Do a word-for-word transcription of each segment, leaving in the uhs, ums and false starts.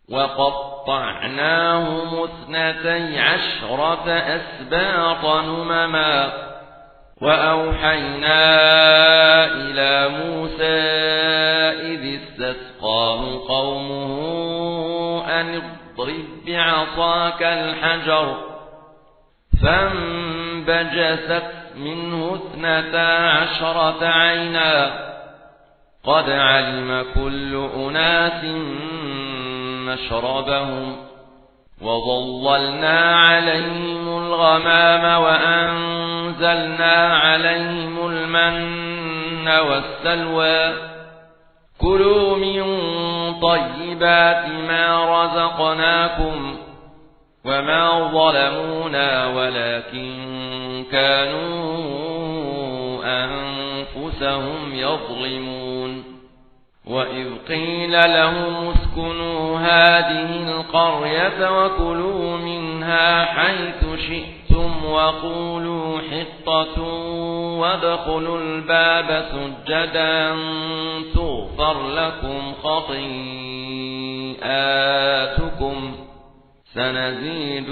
وقطعناهم اثنتي عشرة أسباط نمما وأوحينا إلى موسى إذ استسقاه قومه أن اضرب بعصاك الحجر فانبجست منه اثنتا عشرة عينا قد علم كل أناس مشربهم وظللنا عليهم الغمام وأنزلنا عليهم المن والسلوى كلوا من طيبات ما رزقناكم وما ظلمونا ولكن كانوا أنفسهم يظلمون وإذ قيل لهم اسكنوا هذه القرية وكلوا منها حيث شئتم وقولوا حطة وادخلوا الباب سجدا تغفر لكم خطيئاتكم سنزيد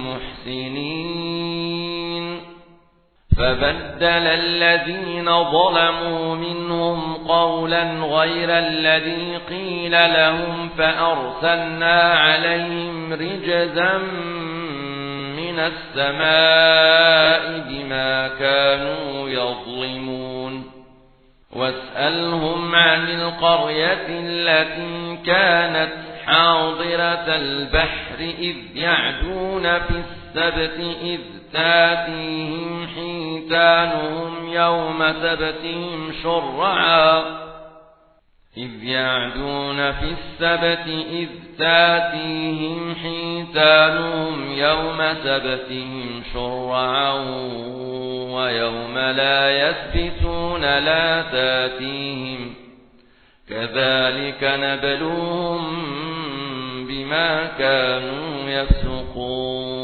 المحسنين فبدل الذين ظلموا منهم قولا غير الذي قيل لهم فأرسلنا عليهم رجزا من السماء بما كانوا يظلمون واسألهم عن القرية التي كانت حاضرة البحر إذ يعدون في السبت إذ تاتيهم حيتانهم يوم سبتهم شرعا إذ يعدون في السبت إذ تاتيهم حيتانهم يوم سبتهم شرعا ويوم لا يسبتون لا تاتيهم كذلك نبلوهم بما كانوا يفسقون